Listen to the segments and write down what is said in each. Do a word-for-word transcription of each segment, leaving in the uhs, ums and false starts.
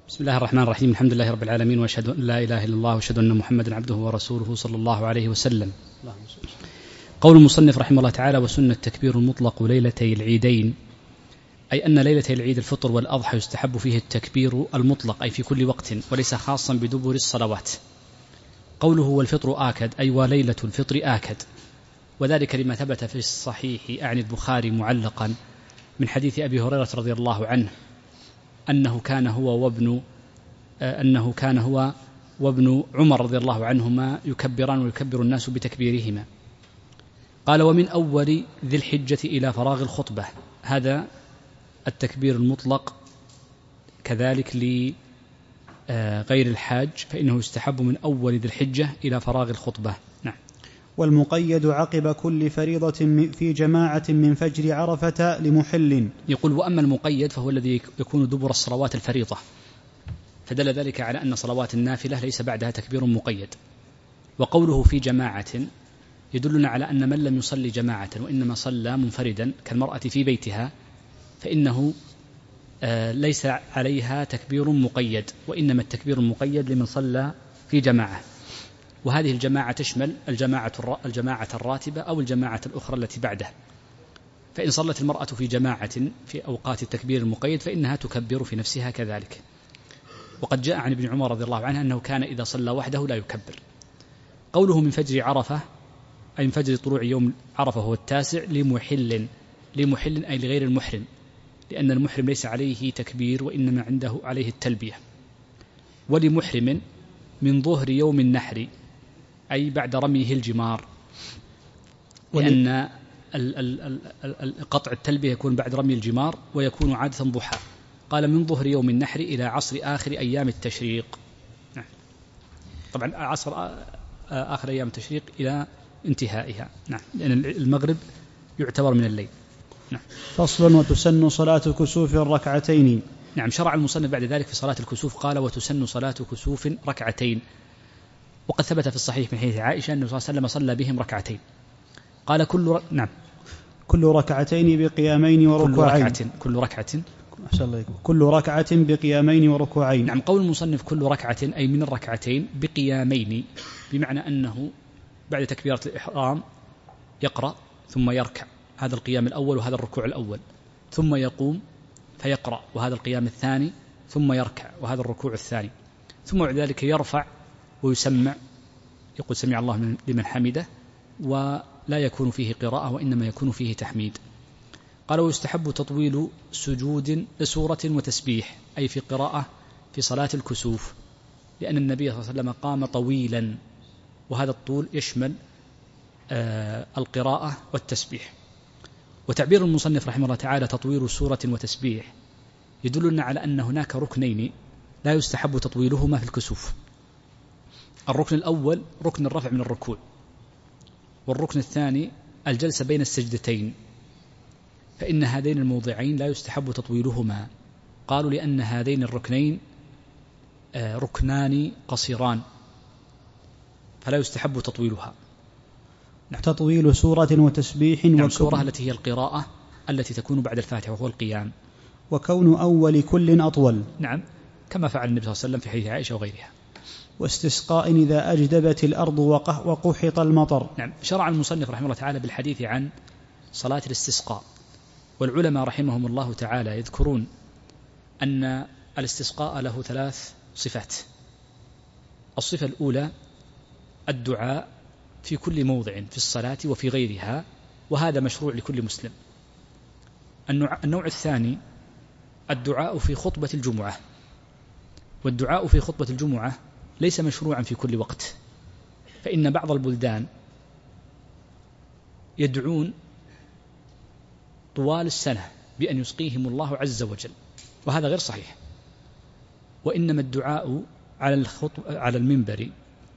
بسم الله الرحمن الرحيم. الحمد لله رب العالمين، وأشهد أن لا إله إلا الله وأشهد أن محمدا عبده ورسوله صلى الله عليه وسلم. قول المصنف رحمه الله تعالى: وسنة التكبير المطلق ليلتي العيدين، أي أن ليلتي العيد الفطر والأضحى يستحب فيه التكبير المطلق، أي في كل وقت، وليس خاصا بدبر الصلوات. قوله والفطر آكد، أي وليلة الفطر آكد، وذلك لما ثبت في الصحيح عن البخاري معلقا من حديث أبي هريرة رضي الله عنه أنه كان هو وابن أنه كان هو وابن عمر رضي الله عنهما يكبران ويكبر الناس بتكبيرهما. قال: ومن أول ذي الحجة إلى فراغ الخطبة، هذا التكبير المطلق كذلك لغير الحاج، فإنه يستحب من أول ذي الحجة إلى فراغ الخطبة. نعم. والمقيد عقب كل فريضة في جماعة من فجر عرفة لمحل. يقول: وأما المقيد فهو الذي يكون دبر الصلوات الفريضة، فدل ذلك على أن صلوات النافلة ليس بعدها تكبير مقيد. وقوله في جماعة يدلنا على أن من لم يصلي جماعة وإنما صلى منفردا كالمرأة في بيتها فإنه ليس عليها تكبير مقيد، وإنما التكبير المقيد لمن صلى في جماعة. وهذه الجماعة تشمل الجماعة الجماعة الراتبة أو الجماعة الأخرى التي بعده. فإن صلت المرأة في جماعة في أوقات التكبير المقيد فإنها تكبر في نفسها كذلك. وقد جاء عن ابن عمر رضي الله عنه أنه كان إذا صلى وحده لا يكبر. قوله من فجر عرفة، أي من فجر طلوع يوم عرفة هو التاسع لمحل، لمحل أي لغير المحرم، لأن المحرم ليس عليه تكبير وإنما عنده عليه التلبية. ولمحرم من ظهر يوم النحر، أي بعد رميه الجمار، لأن قطع التلبية يكون بعد رمي الجمار ويكون عادة ضحى. قال: من ظهر يوم النحر إلى عصر آخر أيام التشريق. نعم. طبعا عصر آخر أيام التشريق إلى انتهائها. نعم، لأن المغرب يعتبر من الليل. نعم. فصل: وتسن صلاة كسوف ركعتين. نعم. شرع المصنف بعد ذلك في صلاة الكسوف، قال: وتسن صلاة كسوف ركعتين. وقد ثبت في الصحيح من حديث عائشة أنه صلى الله عليه وسلم صلى بهم ركعتين. قال: كل ر... نعم كل ركعتين بقيامين وركوعين. كل ركعة كل ركعة كل ركعة بقيامين وركوعين. نعم. قول المصنف كل ركعة أي من الركعتين بقيامين، بمعنى أنه بعد تكبيرة الإحرام يقرأ ثم يركع، هذا القيام الأول وهذا الركوع الأول، ثم يقوم فيقرأ وهذا القيام الثاني، ثم يركع وهذا الركوع الثاني، ثم بعد ذلك يرفع ويسمع، يقول سمع الله لمن حمده، ولا يكون فيه قراءة وإنما يكون فيه تحميد. قال: ويستحب تطويل سجود لسورة وتسبيح، أي في قراءة في صلاة الكسوف، لأن النبي صلى الله عليه وسلم قام طويلا، وهذا الطول يشمل آه القراءة والتسبيح. وتعبير المصنف رحمه الله تعالى تطويل سورة وتسبيح يدلنا على أن هناك ركنين لا يستحب تطويلهما في الكسوف. الركن الأول ركن الرفع من الركوع، والركن الثاني الجلسة بين السجدتين، فإن هذين الموضعين لا يستحب تطويلهما. قالوا لأن هذين الركنين ركنان قصيران فلا يستحب تطويلها. نعم. تطويل سورة وتسبيح. نعم. سورة التي هي القراءة التي تكون بعد الفاتحة وهو القيام. وكون أول كل أطول. نعم، كما فعل النبي صلى الله عليه وسلم في حديث عائشة وغيرها. واستسقاء إذا أجدبت الأرض وقحط المطر. نعم. شرع المصنف رحمه الله تعالى بالحديث عن صلاة الاستسقاء، والعلماء رحمهم الله تعالى يذكرون أن الاستسقاء له ثلاث صفات. الصفة الأولى الدعاء في كل موضع في الصلاة وفي غيرها، وهذا مشروع لكل مسلم. النوع الثاني الدعاء في خطبة الجمعة، والدعاء في خطبة الجمعة ليس مشروعا في كل وقت، فإن بعض البلدان يدعون طوال السنة بأن يسقيهم الله عز وجل، وهذا غير صحيح. وإنما الدعاء على الخطب على المنبر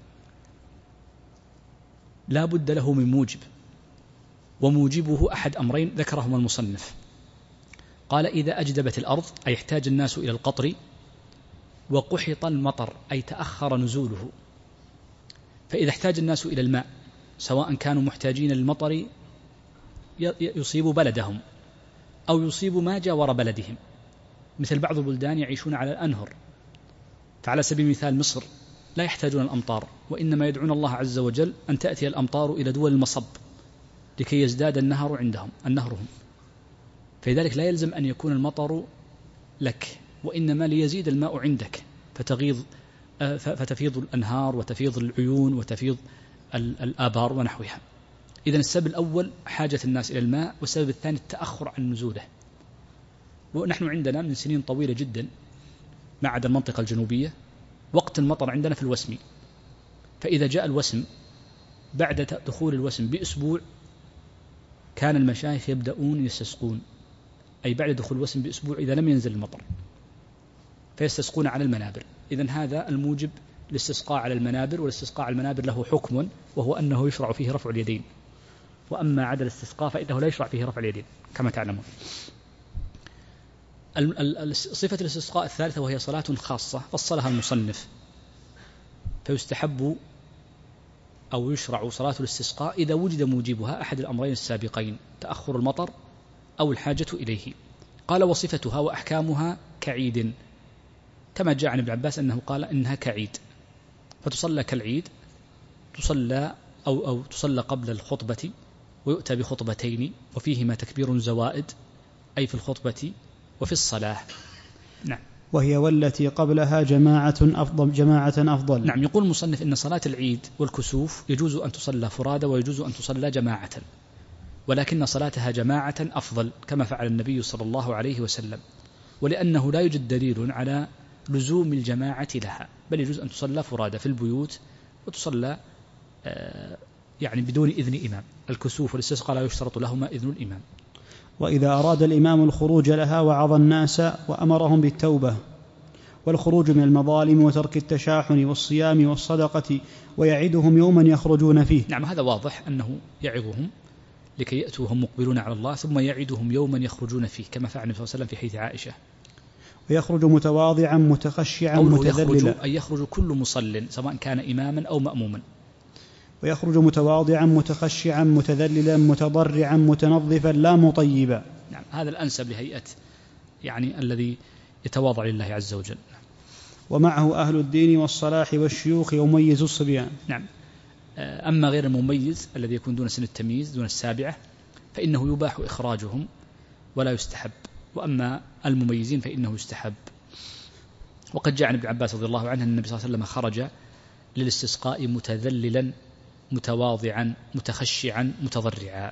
لا بد له من موجب، وموجبه أحد أمرين ذكرهما المصنف. قال: إذا أجدبت الأرض أي احتاج الناس إلى القطر، وقحط المطر أي تأخر نزوله. فإذا احتاج الناس إلى الماء سواء كانوا محتاجين للمطر يصيب بلدهم أو يصيب ما جاور بلدهم، مثل بعض البلدان يعيشون على الأنهر فعلى سبيل المثال مصر لا يحتاجون الأمطار، وإنما يدعون الله عز وجل أن تأتي الأمطار إلى دول المصب لكي يزداد النهر عندهم النهرهم، فلذلك لا يلزم أن يكون المطر لك، وإنما ليزيد الماء عندك فتغيض فتفيض الأنهار وتفيض العيون وتفيض الآبار ونحوها. إذن السبب الأول حاجة الناس إلى الماء، والسبب الثاني التأخر عن نزوله. ونحن عندنا من سنين طويلة جدا ما عدا المنطقة الجنوبية وقت المطر عندنا في الوسم، فإذا جاء الوسم بعد دخول الوسم بأسبوع كان المشايخ يبدأون يستسقون، أي بعد دخول الوسم بأسبوع إذا لم ينزل المطر فيستسقون على المنابر. إذن هذا الموجب الاستسقاء على المنابر، والاستسقاء على المنابر له حكم وهو أنه يشرع فيه رفع اليدين، وأما عدا الاستسقاء فإنه لا يشرع فيه رفع اليدين كما تعلمون. صفة الاستسقاء الثالثة وهي صلاة خاصة فصلها المصنف، فيستحب أو يشرع صلاة الاستسقاء إذا وجد موجبها أحد الأمرين السابقين، تأخر المطر أو الحاجة إليه. قال وصفتها وأحكامها كعيد، كما جاء عن ابن عباس أنه قال إنها كعيد، فتصلى كالعيد، تصلى أو, أو تصلى قبل الخطبة ويؤتى بخطبتين وفيهما تكبير زوائد، أي في الخطبة وفي الصلاة. نعم. وهي والتي قبلها جماعة أفضل جماعة أفضل. نعم. يقول المصنف إن صلاة العيد والكسوف يجوز أن تصلى فرادى ويجوز أن تصلى جماعة، ولكن صلاتها جماعة أفضل كما فعل النبي صلى الله عليه وسلم، ولأنه لا يوجد دليل على لزوم الجماعة لها، بل يجوز أن تصلى فرادى في البيوت وتصلى آه يعني بدون إذن إمام. الكسوف والاستسقاء لا يشترط لهما إذن الإمام. وإذا أراد الإمام الخروج لها وعظ الناس وأمرهم بالتوبة والخروج من المظالم وترك التشاحن والصيام والصدقة ويعدهم يوما يخرجون فيه. نعم، هذا واضح أنه يعظهم لكي يأتوا هم مقبلون على الله، ثم يعدهم يوما يخرجون فيه كما فعل النبي صلى الله عليه وسلم في حديث عائشة. ويخرج متواضعا متخشعا متذللا، أي يخرج كل مصل سواء كان إماما أو مأموما. ويخرج متواضعا متخشعا متذللا متضرعا متنظفا لا مطيبا. نعم، هذا الأنسب لهيئة يعني الذي يتواضع لله عز وجل. ومعه أهل الدين والصلاح والشيوخ يميز الصبيان. نعم. أما غير المميز الذي يكون دون سن التمييز دون السابعة فإنه يباح إخراجهم ولا يستحب، وأما المميزين فإنه يستحب. وقد جاء عن ابن عباس رضي الله عنه أن النبي صلى الله عليه وسلم خرج للاستسقاء متذللا متواضعا متخشعا متضرعا.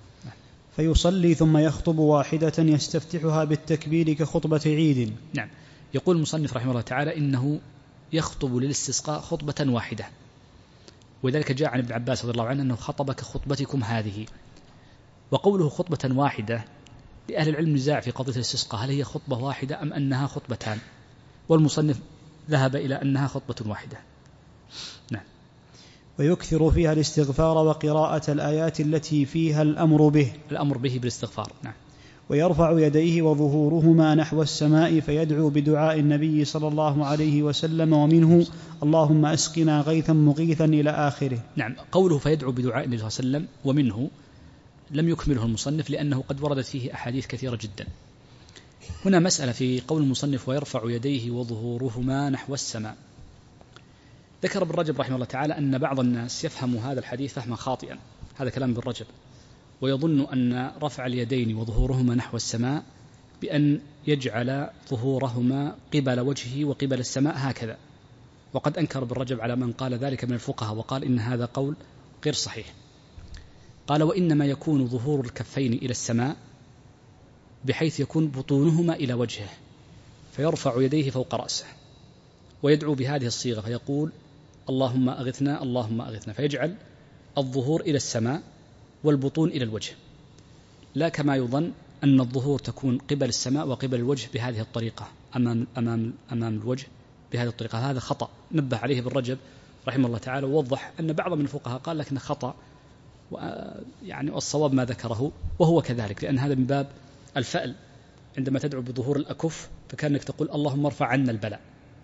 فيصلي ثم يخطب واحدة يستفتحها بالتكبير كخطبة عيد. نعم. يقول المصنف رحمه الله تعالى إنه يخطب للاستسقاء خطبة واحدة، وذلك جاء عن ابن عباس رضي الله عنه أنه خطب كخطبتكم هذه. وقوله خطبة واحدة لأهل العلم نزاع في قضية الاستسقاء، هل هي خطبة واحدة أم أنها خطبتان؟ والمصنف ذهب إلى أنها خطبة واحدة. نعم. ويكثر فيها الاستغفار وقراءة الآيات التي فيها الأمر به الأمر به بالاستغفار. نعم. ويرفع يديه وظهورهما نحو السماء فيدعو بدعاء النبي صلى الله عليه وسلم، ومنه اللهم أسقنا غيثا مغيثا إلى آخره. نعم. قوله فيدعو بدعاء النبي صلى الله عليه وسلم ومنه لم يكمله المصنف لأنه قد وردت فيه أحاديث كثيرة جدا. هنا مسألة في قول المصنف ويرفع يديه وظهورهما نحو السماء. ذكر ابن رجب رحمه الله تعالى أن بعض الناس يفهم هذا الحديث فهما خاطئا، هذا كلام ابن رجب، ويظن أن رفع اليدين وظهورهما نحو السماء بأن يجعل ظهورهما قبل وجهه وقبل السماء هكذا، وقد أنكر ابن رجب على من قال ذلك من الفقهاء وقال إن هذا قول غير صحيح. قال وإنما يكون ظهور الكفين إلى السماء بحيث يكون بطونهما إلى وجهه، فيرفع يديه فوق رأسه ويدعو بهذه الصيغة فيقول اللهم أغثنا اللهم أغثنا، فيجعل الظهور إلى السماء والبطون إلى الوجه، لا كما يظن أن الظهور تكون قبل السماء وقبل الوجه بهذه الطريقة أمام, أمام, أمام الوجه بهذه الطريقة. هذا خطأ نبه عليه ابن رجب رحمه الله تعالى، ووضح أن بعض من الفقهاء قال لكن خطأ، يعني الصواب ما ذكره وهو كذلك، لأن هذا من باب الفأل. عندما تدعو بظهور الأكف فكأنك تقول اللهم ارفع عنا البلاء،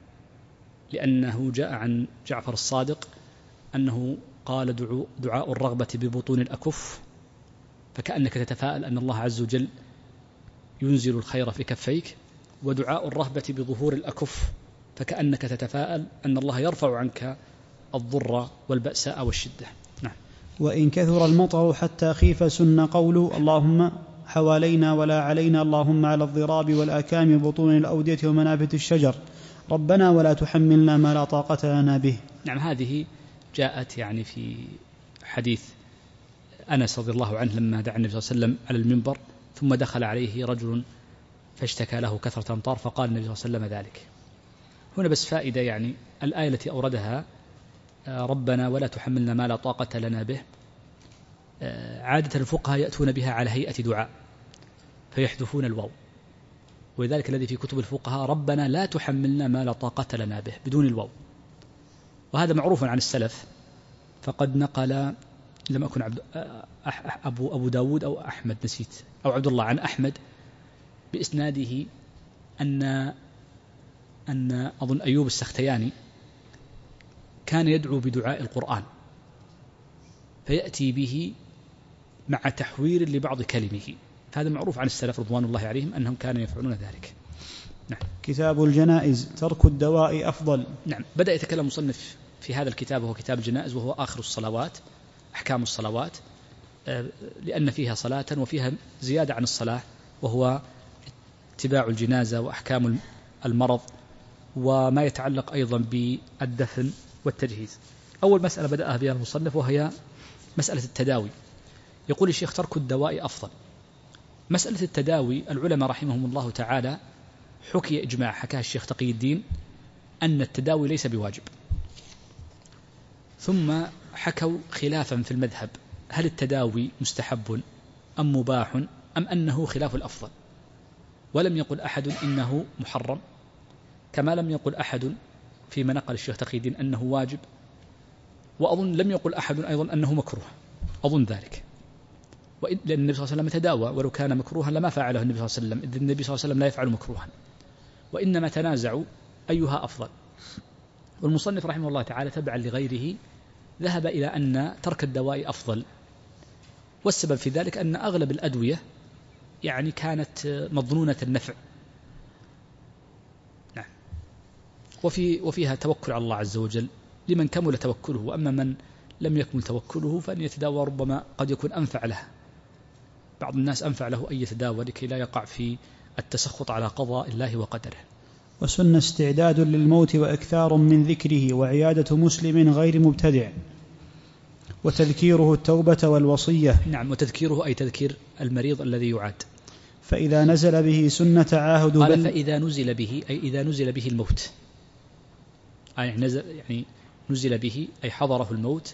لأنه جاء عن جعفر الصادق أنه قال دعاء الرغبة ببطون الأكف، فكأنك تتفاءل أن الله عز وجل ينزل الخير في كفيك، ودعاء الرهبة بظهور الأكف فكأنك تتفاءل أن الله يرفع عنك الضر والبأساء والشدة. نعم. وإن كثر المطر حتى خيف سن قول اللهم حوالينا ولا علينا، اللهم على الضراب والآكام بطون الأودية ومنابت الشجر، ربنا ولا تحملنا ما لا طاقة لنا به. نعم، هذه جاءت يعني في حديث أنس رضي الله عنه لما دعا النبي صلى الله عليه وسلم على المنبر ثم دخل عليه رجل فاشتكى له كثرة أمطار فقال النبي صلى الله عليه وسلم ذلك. هنا بس فائدة، يعني الآية التي أوردها ربنا ولا تحملنا ما لا طاقة لنا به، عادة الفقهاء يأتون بها على هيئة دعاء فيحذفون الواو، ولذلك الذي في كتب الفقهاء ربنا لا تحملنا ما لا طاقة لنا به بدون الواو، وهذا معروف عن السلف. فقد نقل لم أكن عبد أبو أبو داود أو أحمد نسيت أو عبد الله عن أحمد بإسناده أن أن أظن أيوب السختياني كان يدعو بدعاء القرآن فيأتي به مع تحوير لبعض كلمه، هذا معروف عن السلف رضوان الله عليهم أنهم كانوا يفعلون ذلك. نعم. كتاب الجنائز، ترك الدواء أفضل. نعم، بدأ يتكلم مصنف في هذا الكتاب وهو كتاب الجنائز، وهو آخر الصلوات، أحكام الصلوات، لأن فيها صلاة وفيها زيادة عن الصلاة، وهو اتباع الجنازة وأحكام المرض وما يتعلق أيضا بالدفن والتجهيز. أول مسألة بدأها بها المصنف وهي مسألة التداوي. يقول الشيخ ترك الدواء أفضل. مسألة التداوي العلماء رحمهم الله تعالى حكي إجماع حكاه الشيخ تقي الدين أن التداوي ليس بواجب، ثم حكوا خلافا في المذهب، هل التداوي مستحب أم مباح أم أنه خلاف الأفضل، ولم يقل أحد إنه محرم، كما لم يقل أحد فيما نقل الشيخ تقي الدين أنه واجب، وأظن لم يقل أحد أيضا أنه مكروه، أظن ذلك، لأن النبي صلى الله عليه وسلم تداوى، ولو كان مكروها لما فعله النبي صلى الله عليه وسلم، إذ النبي صلى الله عليه وسلم لا يفعل مكروها، وإنما تنازعوا أيها أفضل. والمصنف رحمه الله تعالى تبعا لغيره ذهب إلى أن ترك الدواء أفضل، والسبب في ذلك أن أغلب الأدوية يعني كانت مظنونة النفع، نعم، وفي وفيها توكل على الله عز وجل لمن كمل توكله، وأما من لم يكمل توكله فأن يتداوى ربما قد يكون أنفع له، بعض الناس أنفع له أن يتداوى لكي لا يقع في التسخط على قضاء الله وقدره. وسن استعداد للموت وإكثار من ذكره وعيادة مسلم غير مبتدع، وتذكيره التوبة والوصية. نعم، وتذكيره أي تذكير المريض الذي يعاد. فإذا نزل به سنة عاهد قال بل فإذا نزل به أي إذا نزل به الموت، أي نزل يعني نزل به أي حضره الموت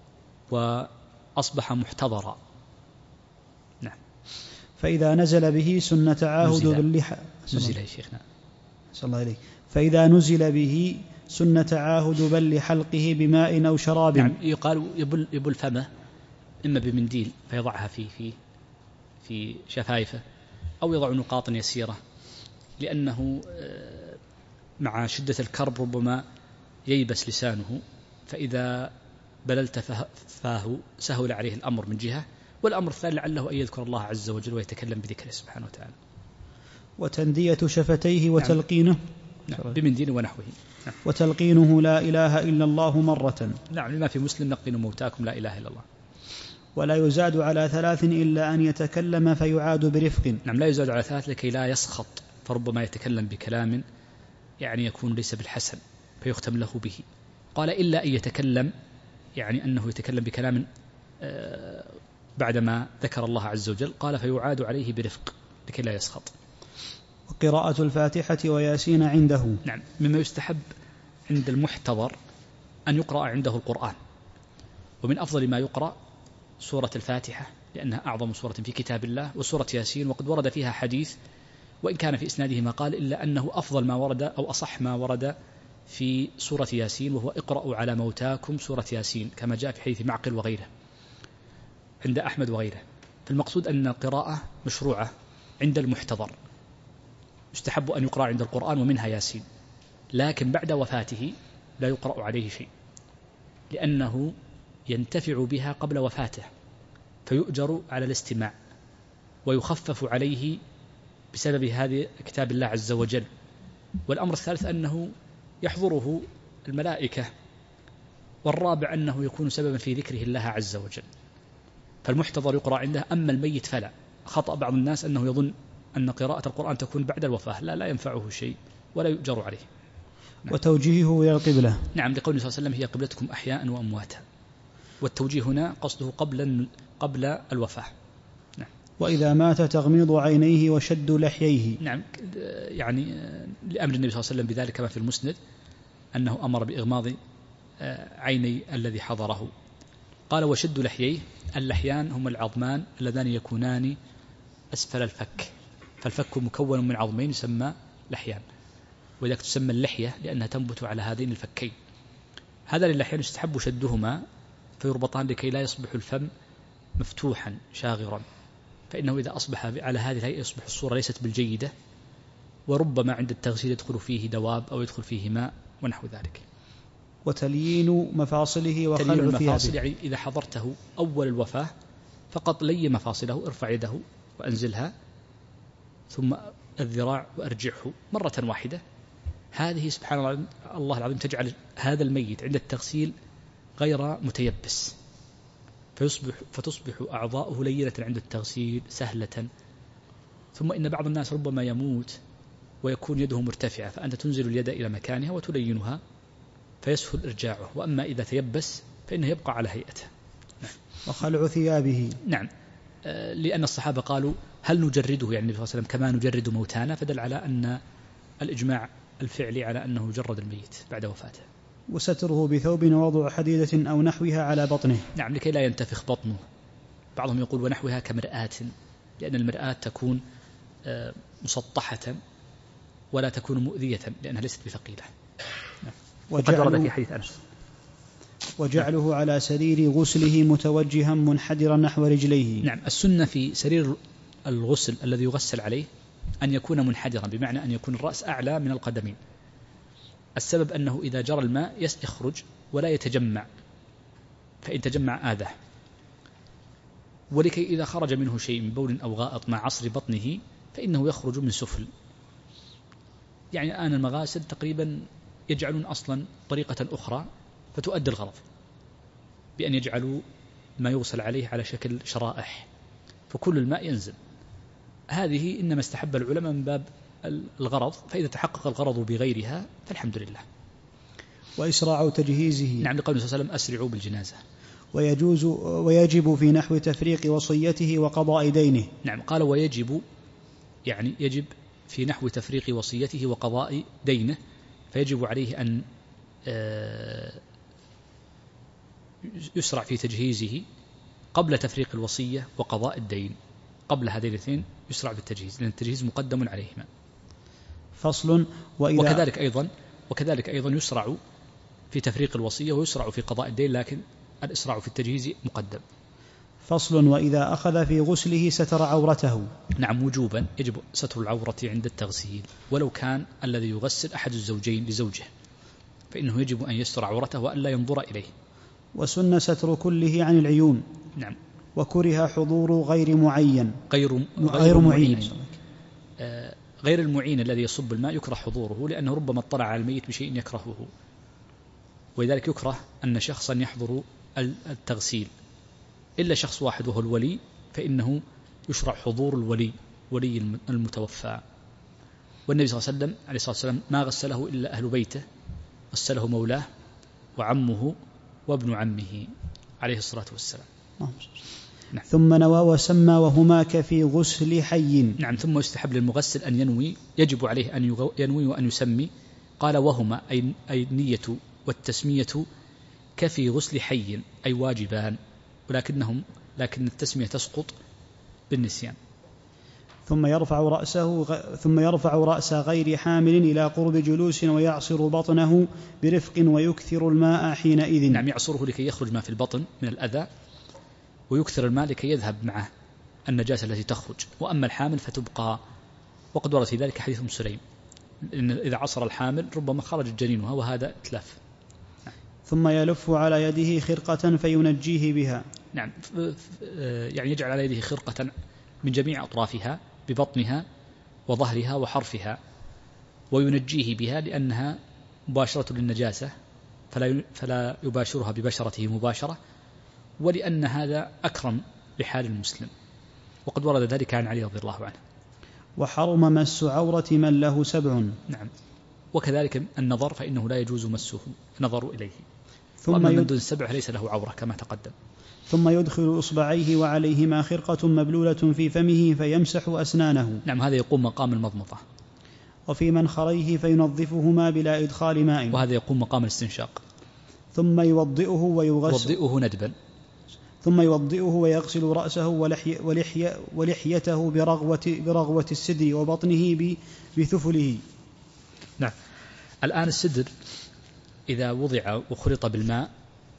وأصبح محتضرا. نعم. فإذا نزل به سنة عاهد باللحى نزل يا شيخنا صلى الله عليه. فإذا نزل به سنة عاهد بل لحلقه بماء أو شراب. نعم، يقال يبل يبل فمه إما بمنديل فيضعها في في في شفايفه، أو يضع نقاط يسيرة، لأنه مع شدة الكرب ربما ييبس لسانه، فإذا بللت فاه سهل عليه الأمر من جهة، والأمر الثاني لعله أن يذكر الله عز وجل ويتكلم بذكره سبحانه وتعالى. وتندية شفتيه وتلقينه. نعم. نعم. بمنديل ونحوه. نعم. وتلقينه لا إله إلا الله مرة. نعم، لما في مسلم لقنوا موتاكم لا إله إلا الله. ولا يزاد على ثلاث إلا أن يتكلم فيعاد برفق. نعم، لا يزاد على ثلاث لكي لا يسخط، فربما يتكلم بكلام يعني يكون ليس بالحسن فيختم له به. قال إلا أن يتكلم، يعني أنه يتكلم بكلام بعدما ذكر الله عز وجل، قال فيعاد عليه برفق لكي لا يسخط. وقراءة الفاتحة وياسين عنده. نعم، مما يستحب عند المحتضر أن يقرأ عنده القرآن، ومن أفضل ما يقرأ سورة الفاتحة لأنها أعظم سورة في كتاب الله، وسورة ياسين وقد ورد فيها حديث وإن كان في إسناده ما قال، إلا أنه أفضل ما ورد أو أصح ما ورد في سورة ياسين، وهو اقرأوا على موتاكم سورة ياسين، كما جاء في حديث معقل وغيره عند أحمد وغيره. فالمقصود أن القراءة مشروعة عند المحتضر، يستحب أن يقرأ عند القرآن ومنها ياسين، لكن بعد وفاته لا يقرأ عليه شيء، لأنه ينتفع بها قبل وفاته فيؤجر على الاستماع ويخفف عليه بسبب هذه كتاب الله عز وجل. والأمر الثالث أنه يحضره الملائكة، والرابع أنه يكون سببا في ذكره الله عز وجل، فالمحتضر يقرأ عنده. أما الميت فلا. خطأ بعض الناس أنه يظن أن قراءة القرآن تكون بعد الوفاة، لا لا ينفعه شيء ولا يؤجر عليه. نعم. وتوجيهه إلى القبلة. نعم، لقوله صلى الله عليه وسلم: هي قبلتكم أحياء وأمواتا. والتوجيه هنا قصده قبل قبل الوفاة. نعم. وإذا مات تغميض عينيه وشد لحييه. نعم، يعني لأمر النبي صلى الله عليه وسلم بذلك كما في المسند أنه أمر بإغماض عيني الذي حضره. قال: وشد لحييه. اللحيان هم العظمان اللذان يكونان أسفل الفك، فالفك مكون من عظمين يسمى لحيان، وذلك تسمى اللحية لأنها تنبت على هذين الفكين. هذا اللحيان يستحب شدهما فيربطان لكي لا يصبح الفم مفتوحا شاغرا، فإنه إذا أصبح على هذه الهيئة يصبح الصورة ليست بالجيدة، وربما عند التغسيل يدخل فيه دواب أو يدخل فيه ماء ونحو ذلك. وتليين مفاصله وخلع تليين المفاصل ثيابه. يعني إذا حضرته أول الوفاة فقط لي مفاصله، ارفع يده وأنزلها، ثم الذراع وأرجعه مرة واحدة. هذه سبحان الله العظيم تجعل هذا الميت عند التغسيل غير متيبس، فيصبح فتصبح أعضاؤه لينة عند التغسيل سهلة. ثم إن بعض الناس ربما يموت ويكون يده مرتفعة، فأنت تنزل اليد إلى مكانها وتلينها فيسهل إرجاعه. وأما إذا تيبس فإنه يبقى على هيئته. نعم. وخلع ثيابه. نعم، لأن الصحابة قالوا: هل نجرده يعني النبي صلى الله عليه وسلم كما نجرد موتانا؟ فدل على أن الإجماع الفعلي على أنه جرد الميت بعد وفاته. وستره بثوب ووضع حديدة أو نحوها على بطنه. نعم، لكي لا ينتفخ بطنه. بعضهم يقول ونحوها كمرآة، لأن المرآة تكون مسطحة ولا تكون مؤذية لأنها ليست بثقيلة. نعم. وقد ورد في حديث أنس. وجعله نعم. على سرير غسله متوجها منحدرا نحو رجليه. نعم، السنة في سرير الغسل الذي يغسل عليه أن يكون منحدرا، بمعنى أن يكون الرأس أعلى من القدمين. السبب أنه إذا جرى الماء يخرج ولا يتجمع، فإن تجمع آذاه. ولكي إذا خرج منه شيء من بول أو غائط مع عصر بطنه فإنه يخرج من سفل. يعني الآن المغاسل تقريبا يجعلون أصلا طريقة أخرى فتؤدي الغرض، بأن يجعلوا ما يغسل عليه على شكل شرائح، فكل الماء ينزل. هذه إنما استحب العلماء من باب الغرض، فإذا تحقق الغرض بغيرها فالحمد لله. وإسراع تجهيزه. نعم، لقوله صلى الله عليه وسلم: أسرعوا بالجنازة. ويجوز ويجب في نحو تفريق وصيته وقضاء دينه. نعم، قال ويجب يعني يجب في نحو تفريق وصيته وقضاء دينه، فيجب عليه أن يسرع في تجهيزه قبل تفريق الوصية وقضاء الدين. قبل هذين الاثنين يسرع بالتجهيز، لأن التجهيز مقدم عليهما. فصل. وإذا وكذلك أيضا وكذلك أيضا يسرع في تفريق الوصية ويسرع في قضاء الدين، لكن الإسراع في التجهيز مقدم. فصل. وإذا أخذ في غسله ستر عورته. نعم، وجوبا يجب ستر العورة عند التغسيل، ولو كان الذي يغسل أحد الزوجين لزوجه فإنه يجب أن يستر عورته وأن لا ينظر إليه. وسن ستر كله عن العيون. نعم. وكره حضور غير معين غير, غير معين, معين. آه غير المعين الذي يصب الماء يكره حضوره، لأنه ربما اطلع على الميت بشيء يكرهه، ولذلك يكره أن شخصا يحضر التغسيل إلا شخص واحد وهو الولي، فإنه يشرع حضور الولي ولي المتوفى. والنبي صلى الله عليه وسلم عليه الصلاة والسلام ما غسله إلا أهل بيته، غسله مولاه وعمه وابن عمه عليه الصلاة والسلام. نعم. ثم نوى وسمى وهما كفي غسل حي. نعم، ثم يستحب للمغسل أن ينوي، يجب عليه أن ينوي وأن يسمي. قال وهما أي النية والتسمية كفي غسل حي، أي واجبان، ولكنهم لكن التسمية تسقط بالنسيان. ثم يرفع رأسه غ... ثم يرفع رأس غير حامل إلى قرب جلوس ويعصر بطنه برفق ويكثر الماء حينئذ. نعم، يعصره لكي يخرج ما في البطن من الأذى، ويكثر الماء لكي يذهب معه النجاسة التي تخرج. وأما الحامل فتبقى، وقد ورد في ذلك حديث أم سليم إن إذا عصر الحامل ربما خرج جنينها، وهذا إتلاف. نعم. ثم يلف على يده خرقة فينجيه بها. نعم، يعني يجعل على يده خرقة من جميع أطرافها ببطنها وظهرها وحرفها، وينجيه بها لأنها مباشرة للنجاسة فلا فلا يباشرها ببشرته مباشرة، ولأن هذا أكرم لحال المسلم، وقد ورد ذلك عن علي رضي الله عنه. وحرم مس عورة من له سبع. نعم. وكذلك النظر فإنه لا يجوز مسه نظر إليه، ثم من دون السبع ليس له عورة كما تقدم. ثم يدخل إصبعيه وعليهما خرقة مبلولة في فمه فيمسح أسنانه. نعم، هذا يقوم مقام المضمضة. وفي منخريه فينظفهما بلا إدخال ماء، وهذا يقوم مقام الاستنشاق. ثم يوضئه ويغسل يوضئه ندبا. ثم يوضئه ويغسل رأسه ولحي ولحي ولحيته برغوة, برغوة السدر وبطنه بثفله. نعم. الآن السدر إذا وضع وخلط بالماء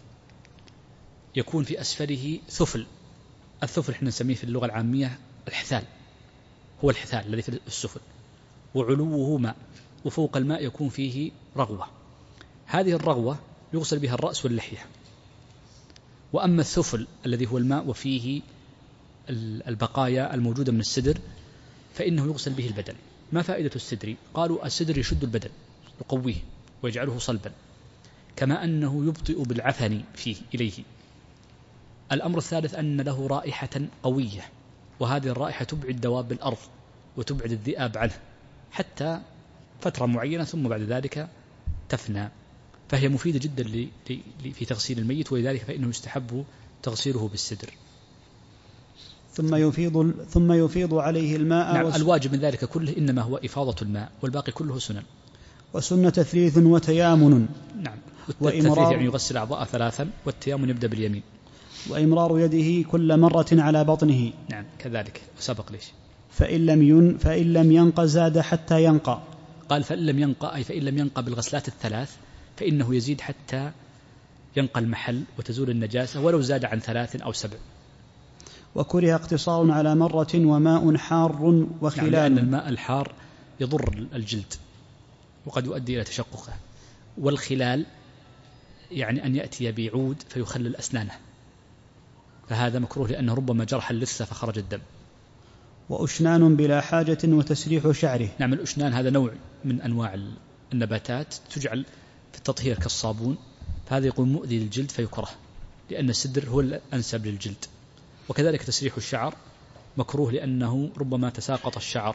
يكون في أسفله ثفل. الثفل احنا نسميه في اللغة العامية الحثال، هو الحثال الذي في السفل، وعلوه ماء، وفوق الماء يكون فيه رغوة. هذه الرغوة يغسل بها الرأس واللحية. وأما الثفل الذي هو الماء وفيه البقايا الموجودة من السدر فإنه يغسل به البدن. ما فائدة السدر؟ قالوا السدر يشد البدن يقويه ويجعله صلبا، كما أنه يبطئ بالعفن فيه إليه. الأمر الثالث أن له رائحة قوية، وهذه الرائحة تبعد دواب الأرض وتبعد الذئاب عنه حتى فترة معينة، ثم بعد ذلك تفنى، فهي مفيدة جدا في تغسيل الميت، ولذلك فإنه يستحب تغسيله بالسدر. ثم يفيض ثم يفيض عليه الماء. نعم. الواجب من ذلك كله إنما هو إفاضة الماء، والباقي كله سنن. وسنة تثليث وتيامن. نعم. والتثليث يعني يغسل أعضاء ثلاثا، والتيامن يبدأ باليمين. وإمرار يده كل مرة على بطنه. نعم كذلك، سبق ليش. فإن لم ين فإن لم ينق زاد حتى ينقى. قال فإن لم ينقى، أي فإن لم ينقى بالغسلات الثلاث فإنه يزيد حتى ينقى المحل وتزول النجاسة، ولو زاد عن ثلاث أو سبع. وكره اقتصار على مرة وماء حار وخلال. نعم، لأن الماء الحار يضر الجلد وقد يؤدي إلى تشققه. والخلال يعني أن يأتي بعود فيخلل أسنانه، فهذا مكروه لأنه ربما جرح اللثة فخرج الدم. وأشنان بلا حاجة وتسريح شعره. نعم. الأشنان هذا نوع من أنواع النباتات تجعل في التطهير كالصابون، فهذا يكون مؤذي للجلد فيكره، لأن السدر هو الأنسب للجلد. وكذلك تسريح الشعر مكروه لأنه ربما تساقط الشعر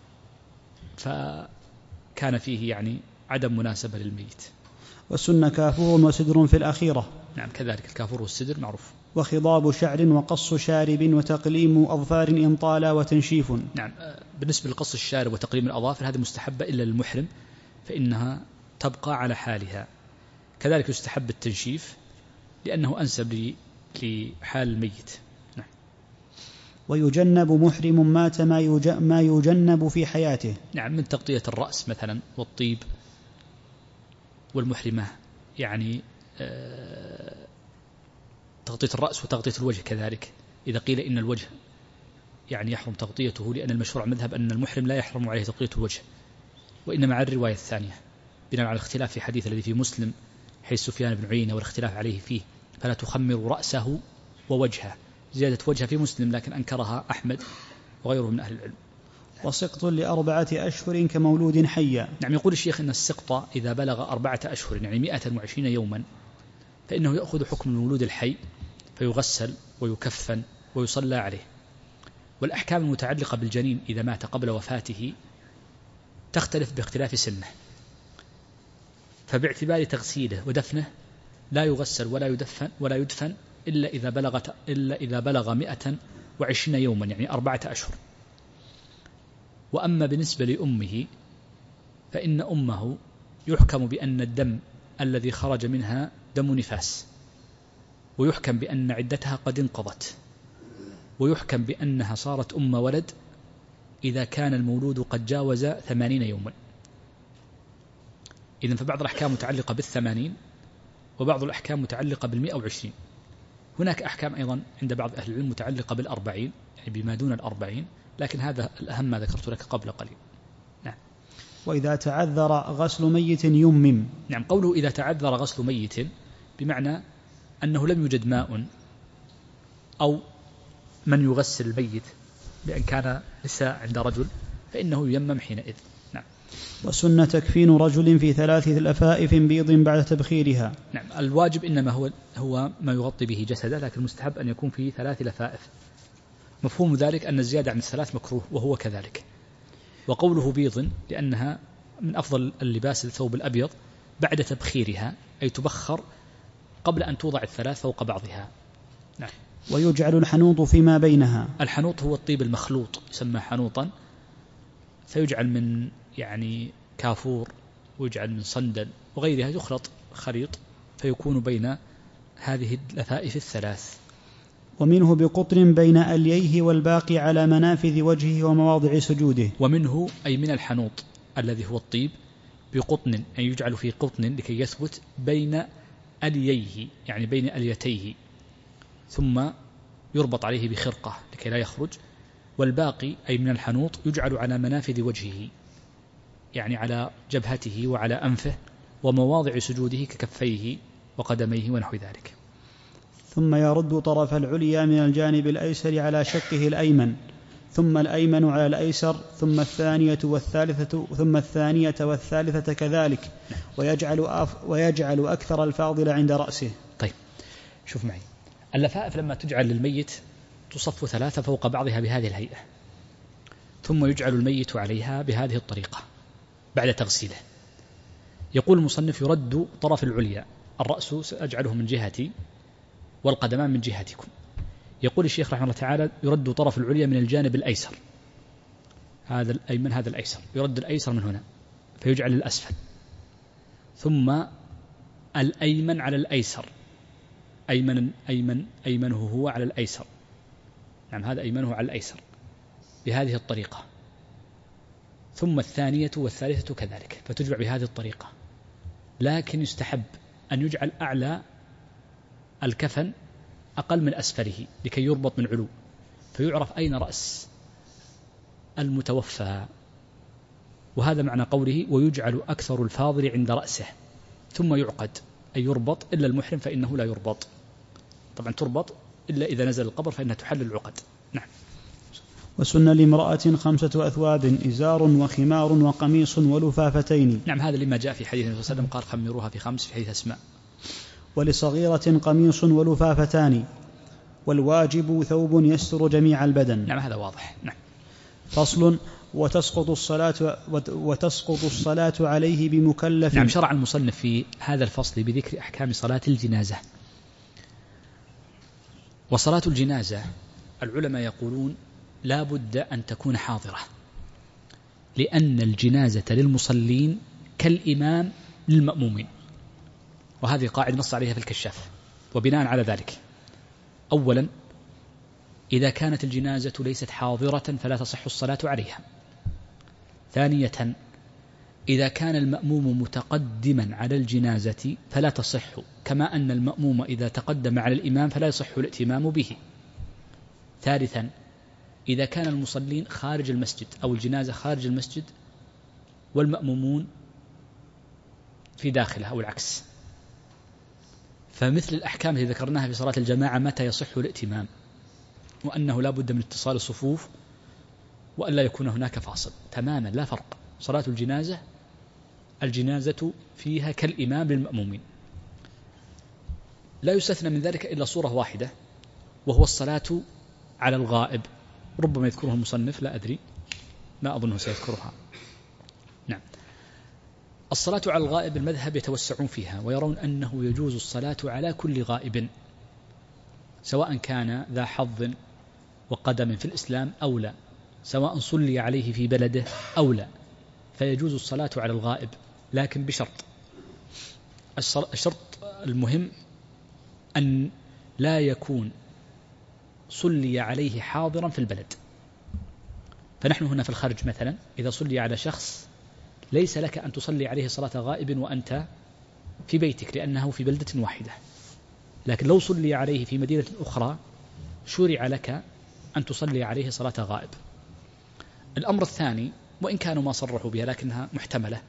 فكان فيه يعني عدم مناسبة للميت. والسنة كافور وسدر في الأخيرة. نعم كذلك الكافور والسدر معروف. وخضاب شعر وقص شارب وتقليم أظفار إن طال وتنشيف. نعم. بالنسبة لقص الشارب وتقليم الأظافر هذه مستحبة إلا للمحرم فإنها تبقى على حالها. كذلك يستحب التنشيف لأنه أنسب لحال الميت. نعم. ويجنب محرم مات ما يجنب في حياته. نعم، من تغطية الرأس مثلا والطيب، والمحرمة يعني تغطية الرأس وتغطية الوجه كذلك. إذا قيل إن الوجه يعني يحرم تغطيته، لأن المشهور عن المذهب أن المحرم لا يحرم عليه تغطية الوجه، وإنما على الرواية الثانية بناء على الاختلاف في حديث الذي في مسلم حيث سفيان بن عيينة والاختلاف عليه فيه، فلا تخمر رأسه ووجهه. زيادة وجهه في مسلم لكن أنكرها أحمد وغيره من أهل العلم. وسقط لأربعة أشهر كمولود حيا. نعم. يقول الشيخ أن السقط إذا بلغ أربعة أشهر يعني مئة وعشرين يوما فإنه يأخذ حكم المولود الحي فيغسل ويكفن ويصلى عليه. والأحكام المتعلقة بالجنين إذا مات قبل وفاته تختلف باختلاف سنه، فباعتبار تغسيله ودفنه لا يغسل ولا يدفن ولا يدفن إلا إذا بلغت إلا إذا بلغ مئة وعشرين يوما يعني أربعة أشهر. وأما بالنسبة لأمه فإن أمه يحكم بأن الدم الذي خرج منها دم نفاس، ويحكم بأن عدتها قد انقضت، ويحكم بأنها صارت أم ولد إذا كان المولود قد جاوز ثمانين يوما. إذن فبعض الأحكام متعلقة بالثمانين وبعض الأحكام متعلقة بالمئة وعشرين. هناك أحكام أيضا عند بعض أهل العلم متعلقة بالأربعين يعني بما دون الأربعين، لكن هذا الأهم ما ذكرت لك قبل قليل. نعم. وإذا تعذر غسل ميت يمم. نعم. قوله إذا تعذر غسل ميت بمعنى أنه لم يوجد ماء أو من يغسل الميت بأن كان نساء عند رجل فإنه ييمم حينئذ. نعم. وسن تكفين رجل في ثلاث لفائف بيض بعد تبخيرها. نعم، الواجب إنما هو هو ما يغطي به جسده، لكن المستحب أن يكون في ثلاث لفائف. مفهوم ذلك أن الزيادة عن الثلاث مكروه، وهو كذلك. وقوله بيض لأنها من أفضل اللباس الثوب الأبيض بعد تبخيرها، أي تبخر قبل أن توضع الثلاث فوق بعضها. نعم. ويجعل الحنوط فيما بينها. الحنوط هو الطيب المخلوط، يسمى حنوطا، فيجعل من يعني كافور ويجعل من صندل وغيرها، يخلط خليط فيكون بين هذه اللفائف الثلاث. ومنه بقطر بين ألييه والباقي على منافذ وجهه ومواضع سجوده. ومنه أي من الحنوط الذي هو الطيب بقطن، أي يجعل في قطن لكي يثبت بين ألييه، يعني بين أليتيه، ثم يربط عليه بخرقة لكي لا يخرج. والباقي أي من الحنوط يجعل على منافذ وجهه، يعني على جبهته وعلى أنفه ومواضع سجوده ككفيه وقدميه ونحو ذلك. ثم يرد طرف العليا من الجانب الأيسر على شقه الأيمن، ثم الأيمن على الأيسر، ثم الثانية والثالثة ثم الثانية والثالثة كذلك، ويجعل أف ويجعل أكثر الفاضل عند رأسه. طيب، شوف معي، اللفائف لما تجعل للميت تصف ثلاثة فوق بعضها بهذه الهيئة، ثم يجعل الميت عليها بهذه الطريقة بعد تغسيله. يقول المصنف: يرد طرف العليا، الرأس سأجعله من جهتي والقدمان من جهتكم. يقول الشيخ رحمه الله تعالى: يرد طرف العليا من الجانب الأيسر، هذا الأيمن هذا الأيسر، يرد الأيسر من هنا فيجعل الأسفل، ثم الأيمن على الأيسر، أيمن أيمن أيمنه هو على الأيسر، نعم هذا أيمنه على الأيسر بهذه الطريقة، ثم الثانية والثالثة كذلك، فتجمع بهذه الطريقة. لكن يستحب أن يجعل أعلى الكفن أقل من أسفله لكي يربط من علو، فيعرف أين رأس المتوفى. وهذا معنى قوله: ويجعل أكثر الفاضل عند رأسه، ثم يعقد أي يربط، إلا المحرم فإنه لا يربط، طبعا تربط إلا إذا نزل القبر فإنها تحل العقد. نعم. وسن لامرأة خمسة أثواب: إزار وخمار وقميص ولفافتين. نعم، هذا لما جاء في حديث النبي صلى الله عليه وسلم قال: خمروها في خمس، في حديث أسماء. ولصغيرة قميص ولفافتان، والواجب ثوب يستر جميع البدن. نعم، هذا واضح. نعم. فصل: وتسقط الصلاة وتسقط الصلاة عليه بمكلف. نعم، شرع المصنف في هذا الفصل بذكر أحكام صلاة الجنازة. وصلاة الجنازة العلماء يقولون لا بد أن تكون حاضرة، لأن الجنازة للمصلين كالإمام للمأمومين، وهذه قاعدة نص عليها في الكشاف. وبناء على ذلك، أولا إذا كانت الجنازة ليست حاضرة فلا تصح الصلاة عليها. ثانية إذا كان المأموم متقدما على الجنازة فلا تصح، كما أن المأموم إذا تقدم على الإمام فلا يصح الائتمام به. ثالثا إذا كان المصلين خارج المسجد أو الجنازة خارج المسجد والمأمومون في داخله أو العكس، فمثل الأحكام التي ذكرناها في صلاة الجماعة متى يصح الائتمام، وأنه لا بد من اتصال الصفوف وأن لا يكون هناك فاصل تماما، لا فرق. صلاة الجنازة الجنازة فيها كالإمام للمأمومين. لا يستثنى من ذلك إلا صورة واحدة، وهو الصلاة على الغائب، ربما يذكرها المصنف، لا أدري، ما أظنه سيذكرها. نعم. الصلاة على الغائب المذهب يتوسعون فيها ويرون أنه يجوز الصلاة على كل غائب، سواء كان ذا حظ وقدم في الإسلام أو لا، سواء صلي عليه في بلده أو لا، فيجوز الصلاة على الغائب، لكن بشرط. الشرط المهم أن لا يكون صلي عليه حاضرا في البلد. فنحن هنا في الخارج مثلا، إذا صلي على شخص ليس لك أن تصلي عليه صلاة غائب وأنت في بيتك لأنه في بلدة واحدة، لكن لو صلي عليه في مدينة أخرى شرع لك أن تصلي عليه صلاة غائب. الأمر الثاني، وإن كانوا ما صرحوا بها لكنها محتملة،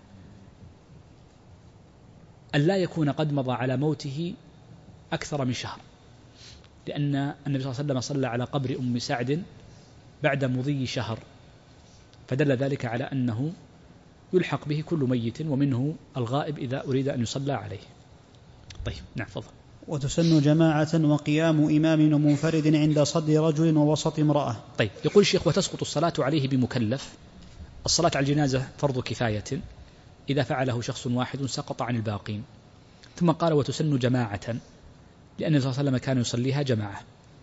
أن لا يكون قد مضى على موته أكثر من شهر، لأن النبي صلى الله عليه وسلم صلى على قبر أم سعد بعد مضي شهر، فدل ذلك على أنه يلحق به كل ميت ومنه الغائب إذا أريد أن يصلى عليه. طيب نعم فضل. وتسن جماعة وقيام إمام ومنفرد عند صدر رجل ووسط امرأة. طيب يقول الشيخ وتسقط الصلاة عليه بمكلف. الصلاة على الجنازة فرض كفاية، إذا فعله شخص واحد سقط عن الباقين. ثم قال وتسن جماعة، لأن النبي صلى الله عليه وسلم كان يصليها جماعة،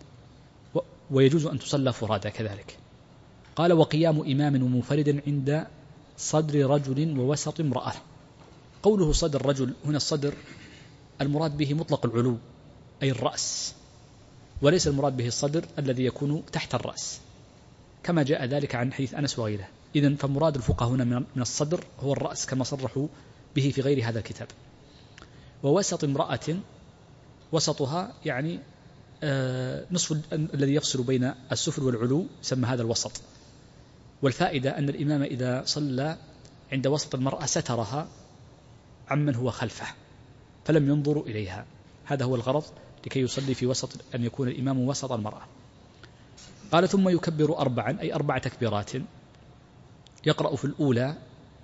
ويجوز أن تصلى فرادى كذلك. قال وقيام إمام ومنفرد عند صدر رجل ووسط امرأة. قوله صدر رجل هنا الصدر المراد به مطلق العلو أي الرأس، وليس المراد به الصدر الذي يكون تحت الرأس كما جاء ذلك عن حديث أنس وغيره. إذن فمراد الفقهاء هنا من الصدر هو الرأس كما صرحوا به في غير هذا الكتاب. ووسط امرأة وسطها يعني آه نصف الذي يفصل بين السفل والعلو يسمى هذا الوسط. والفائدة أن الإمام إذا صلى عند وسط المرأة سترها عمن هو خلفه فلم ينظروا إليها، هذا هو الغرض لكي يصلي في وسط، أن يكون الإمام وسط المرأة. قال ثم يكبر أربعا أي أربع تكبيرات. يقرأ في الأولى،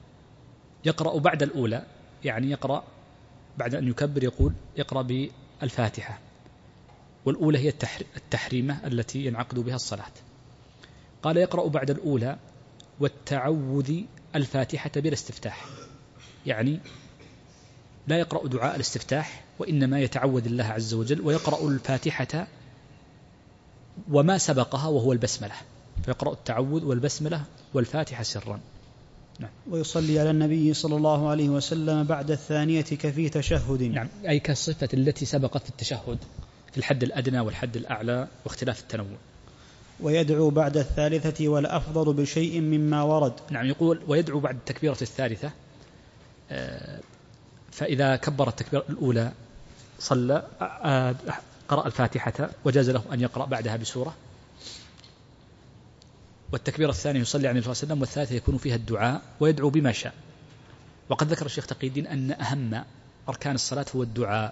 يقرأ بعد الأولى يعني يقرأ بعد أن يكبر يقول يقرأ بالفاتحة، والأولى هي التحريمة التي ينعقد بها الصلاة. قال يقرأ بعد الأولى والتعوذ الفاتحة بلا استفتاح، يعني لا يقرأ دعاء الاستفتاح وإنما يتعوذ الله عز وجل، ويقرأ الفاتحة وما سبقها وهو البسملة، فيقرأ التعوذ والبسملة والفاتحة سرا. نعم. ويصلي على النبي صلى الله عليه وسلم بعد الثانية كفي تشهد. نعم أي كالصفة التي سبقت في التشهد في الحد الأدنى والحد الأعلى واختلاف التنوع. ويدعو بعد الثالثة والأفضل بشيء مما ورد. نعم يقول ويدعو بعد التكبيرة الثالثة، فإذا كبر التكبيرة الأولى صلى قرأ الفاتحة وجاز له أن يقرأ بعدها بسورة، والتكبيرة الثانية يصلي عليه الصلاة والسلام، والثالثة يكون فيها الدعاء ويدعو بما شاء. وقد ذكر الشيخ تقي الدين أن أهم أركان الصلاة هو الدعاء،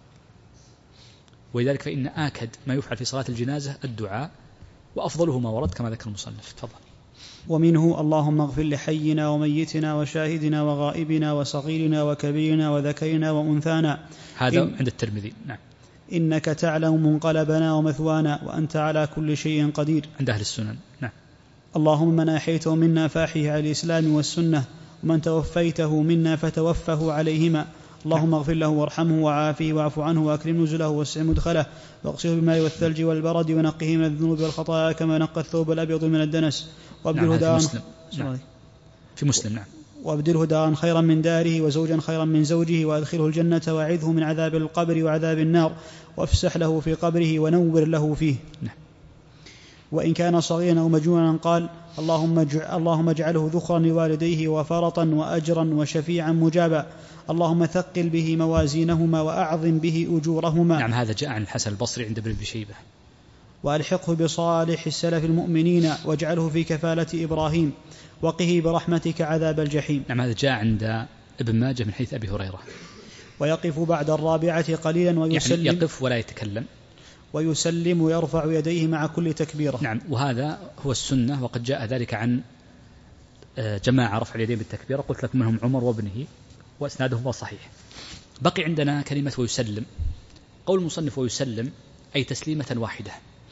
ولذلك فإن آكد ما يفعل في صلاة الجنازة الدعاء، وأفضله ما ورد كما ذكر المصنف. تفضل. ومنه اللهم اغفر لحينا وميتنا وشاهدنا وغائبنا وصغيرنا وكبيرنا وذكرنا وأنثانا. هذا عند الترمذي. نعم. إنك تعلم منقلبنا ومثوانا وأنت على كل شيء قدير. عند أهل السنن. نعم. اللهم من أحيته منا فأحيه على الإسلام والسنة، ومن توفيته منا فتوفه عليهما. اللهم اغفر له وارحمه وعافيه واعف عنه وأكرم نزله واسع مدخله، واغسله بالماء والثلج والبرد ونقه من الذنوب والخطايا كما نقى الثوب الأبيض من الدنس. وابدله نعم في مسلم. نعم. في مسلم. نعم. وابدله دارا خيرا من داره وزوجا خيرا من زوجه، وادخله الجنة وأعذه من عذاب القبر وعذاب النار، وافسح له في قبره ونور له فيه. نعم. وإن كان صغيرا أو مجنونا قال اللهم اللهم اجعله ذخرا لوالديه وفرطا وأجرا وشفيعا مجابا. اللهم ثقل به موازينهما وأعظم به أجورهما. نعم هذا جاء عن الحسن البصري عند ابن بشيبة. وألحقه بصالح السلف المؤمنين واجعله في كفالة إبراهيم، وقه برحمتك عذاب الجحيم. نعم هذا جاء عند ابن ماجه من حديث أبي هريرة. ويقف بعد الرابعة قليلا ويسلم، يعني يقف ولا يتكلم، ويسلم ويرفع يديه مع كل تكبيرة. نعم وهذا هو السنة، وقد جاء ذلك عن جماعة رفع اليدين بالتكبيرة، قلت لكم منهم عمر وابنه واسنادهما صحيح. بقي عندنا كلمة ويسلم. قول المصنف ويسلم أي تسليمة واحدة،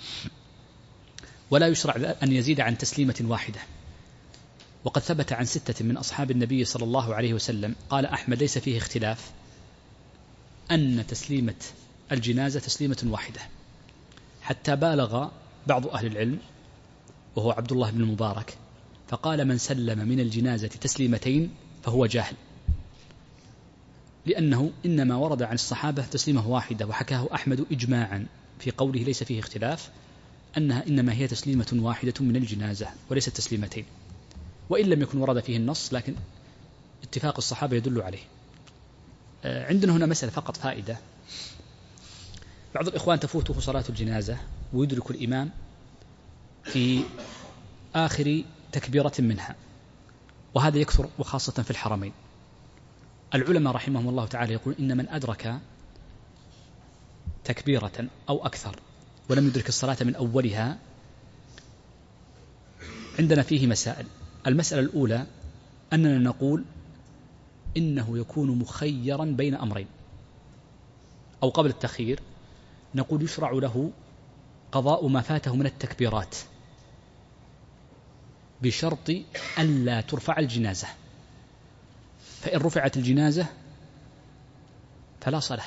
ولا يشرع أن يزيد عن تسليمة واحدة. وقد ثبت عن ستة من أصحاب النبي صلى الله عليه وسلم، قال أحمد ليس فيه اختلاف، أن تسليمة الجنازة تسليمة واحدة، حتى بالغ بعض أهل العلم وهو عبد الله بن المبارك فقال من سلم من الجنازة تسليمتين فهو جاهل، لأنه إنما ورد عن الصحابة تسليمة واحدة، وحكاه أحمد إجماعا في قوله ليس فيه اختلاف أنها إنما هي تسليمة واحدة من الجنازة وليست تسليمتين، وإن لم يكن ورد فيه النص لكن اتفاق الصحابة يدل عليه. عندنا هنا مسألة فقط فائدة. بعض الإخوان تفوته صلاة الجنازة ويدرك الإمام في آخر تكبيرة منها، وهذا يكثر وخاصة في الحرمين. العلماء رحمهم الله تعالى يقول إن من أدرك تكبيرة أو أكثر ولم يدرك الصلاة من أولها عندنا فيه مسائل. المسألة الأولى أننا نقول إنه يكون مخيرا بين أمرين، أو قبل التخيير نقول يشرع له قضاء ما فاته من التكبيرات بشرط ألا ترفع الجنازة، فإن رفعت الجنازة فلا صلاة.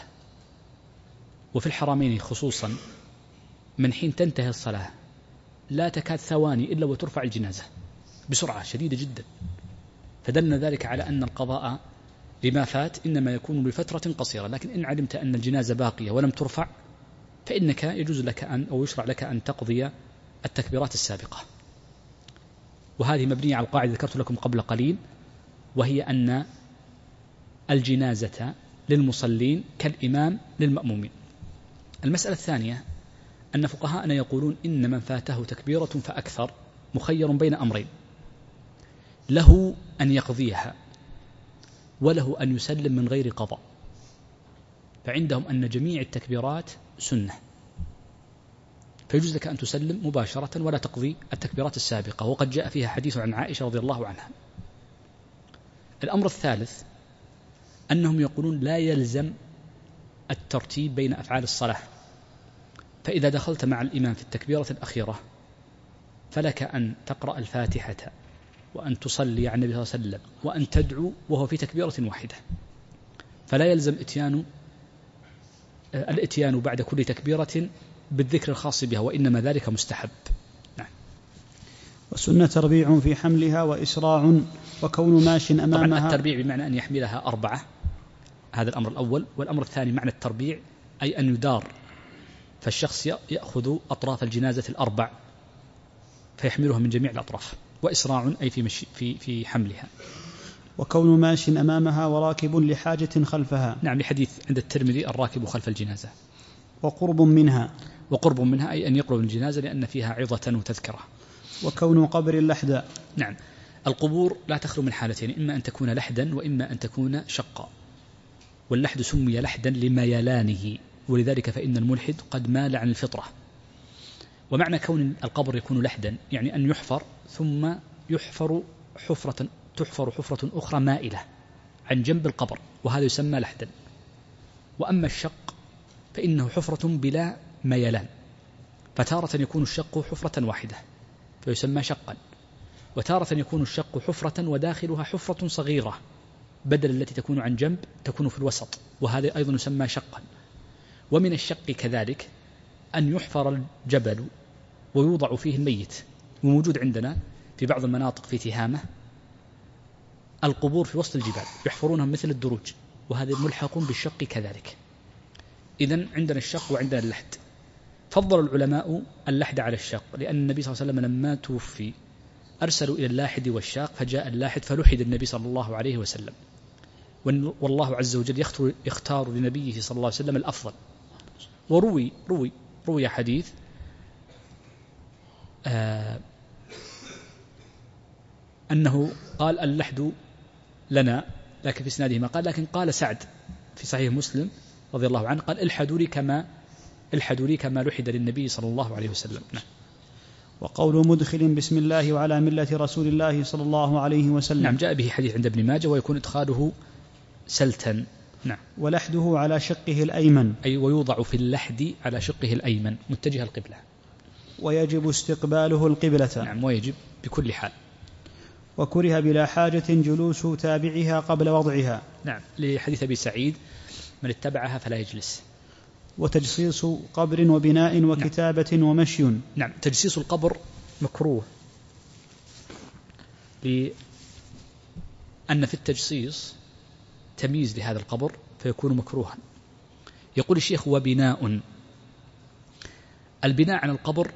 وفي الحرمين خصوصا من حين تنتهي الصلاة لا تكاد ثواني إلا وترفع الجنازة بسرعة شديدة جدا، فدلنا ذلك على أن القضاء لما فات إنما يكون لفترة قصيرة. لكن إن علمت أن الجنازة باقية ولم ترفع فإنك يجوز لك أن أو يشرع لك أن تقضي التكبيرات السابقة. وهذه مبنية على القاعدة ذكرت لكم قبل قليل، وهي أن الجنازة للمصلين كالإمام للمأمومين. المسألة الثانية أن فقهاءنا يقولون إن من فاته تكبيرة فأكثر مخير بين أمرين، له أن يقضيها وله أن يسلم من غير قضاء، فعندهم أن جميع التكبيرات سنة، فيجوز لك أن تسلم مباشرة ولا تقضي التكبيرات السابقة، وقد جاء فيها حديث عن عائشة رضي الله عنها. الأمر الثالث أنهم يقولون لا يلزم الترتيب بين أفعال الصلاة، فإذا دخلت مع الإمام في التكبيرة الأخيرة فلك أن تقرأ الفاتحة وأن تصلي على النبي صلى الله عليه وسلم وأن تدعو وهو في تكبيرة واحدة، فلا يلزم إتيان الإتيان بعد كل تكبيرة بالذكر الخاص بها، وإنما ذلك مستحب. نعم. والسنة تربيع في حملها وإسراع وكون ماش أمامها. طبعا التربيع بمعنى أن يحملها أربعة، هذا الأمر الأول. والأمر الثاني معنى التربيع أي أن يدار، فالشخص يأخذ أطراف الجنازة الأربع فيحملها من جميع الأطراف. وإسراع أي في, مشي في, في حملها. وكون ماش أمامها وراكب لحاجة خلفها. نعم، لحديث عند الترمذي الراكب خلف الجنازة. وقرب منها. وقرب منها أي أن يقرب الجنازة لأن فيها عظة وتذكرة. وكون قبر اللحدا. نعم، القبور لا تخلو من حالتين، إما أن تكون لحدا وإما أن تكون شقا. واللحد سمي لحدا لميلانه، ولذلك فإن الملحد قد مال عن الفطرة. ومعنى كون القبر يكون لحدا يعني أن يحفر ثم يحفر حفرة تحفر حفرة أخرى مائلة عن جنب القبر، وهذا يسمى لحدا. وأما الشق فإنه حفرة بلا ميلان، فتارة يكون الشق حفرة واحدة فيسمى شقا، وتارة يكون الشق حفرة وداخلها حفرة صغيرة بدل التي تكون عن جنب تكون في الوسط، وهذا أيضا يسمى شقا. ومن الشق كذلك أن يحفر الجبل ويوضع فيه الميت، وموجود عندنا في بعض المناطق في تهامة القبور في وسط الجبال يحفرونها مثل الدروج، وهذا ملحق بالشق كذلك. إذن عندنا الشق وعندنا اللحد. فضل العلماء اللحد على الشق لأن النبي صلى الله عليه وسلم لما توفي أرسلوا إلى اللاحد والشاق، فجاء اللاحد فلحد النبي صلى الله عليه وسلم، والله عز وجل يختار لنبيه صلى الله عليه وسلم الأفضل. وروي روي روي حديث آه أنه قال اللحد لنا، لكن في اسناده ما قال، لكن قال سعد في صحيح مسلم رضي الله عنه قال الحدوا لي كما الحدوا لي كما لحد للنبي صلى الله عليه وسلم. نعم. وقول مدخل بسم الله وعلى ملة رسول الله صلى الله عليه وسلم. نعم، جاء به حديث عند ابن ماجه ويكون إدخاله سلتا. نعم. ولحده على شقه الأيمن، أي ويوضع في اللحد على شقه الأيمن متجه القبلة. ويجب استقباله القبلة. نعم، ويجب بكل حال. وكره بلا حاجة جلوس تابعها قبل وضعها. نعم، لحديث أبي سعيد من اتبعها فلا يجلس. وتجصيص قبر وبناء وكتابة نعم. ومشي. نعم، تجصيص القبر مكروه، لأن في التجصيص تمييز لهذا القبر فيكون مكروها. يقول الشيخ وبناء. البناء عن القبر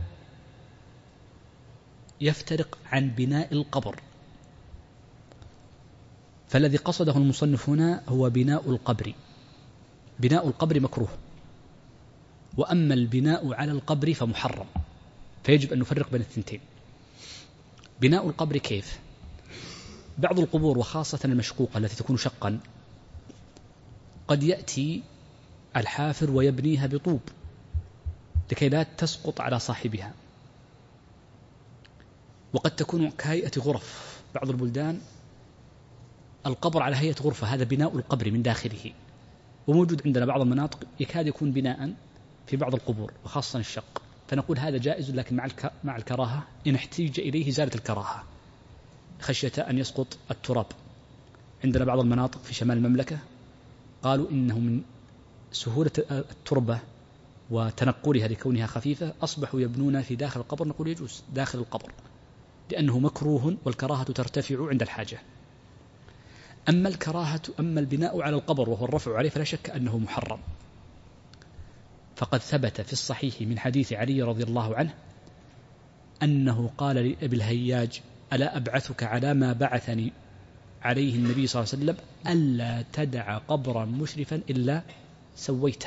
يفترق عن بناء القبر، فالذي قصده المصنف هنا هو بناء القبر. بناء القبر مكروه، وأما البناء على القبر فمحرم، فيجب أن نفرق بين الثنتين. بناء القبر كيف؟ بعض القبور وخاصة المشقوقة التي تكون شقا قد يأتي الحافر ويبنيها بطوب لكي لا تسقط على صاحبها، وقد تكون كهيئة غرف. بعض البلدان القبر على هيئة غرفة، هذا بناء القبر من داخله، وموجود عندنا بعض المناطق يكاد يكون بناء في بعض القبور وخاصة الشق، فنقول هذا جائز لكن مع مع الكراهة إن احتيج إليه زالت الكراهة خشية أن يسقط التراب. عندنا بعض المناطق في شمال المملكة قالوا إنه من سهولة التربة وتنقلها لكونها خفيفة أصبحوا يبنون في داخل القبر، نقول يجوز داخل القبر لأنه مكروه والكراهة ترتفع عند الحاجة. أما الكراهة أما البناء على القبر وهو الرفع عليه فلا شك أنه محرم، فقد ثبت في الصحيح من حديث علي رضي الله عنه أنه قال لأبي الهياج ألا أبعثك على ما بعثني عليه النبي صلى الله عليه وسلم ألا تدع قبرا مشرفا إلا سويته.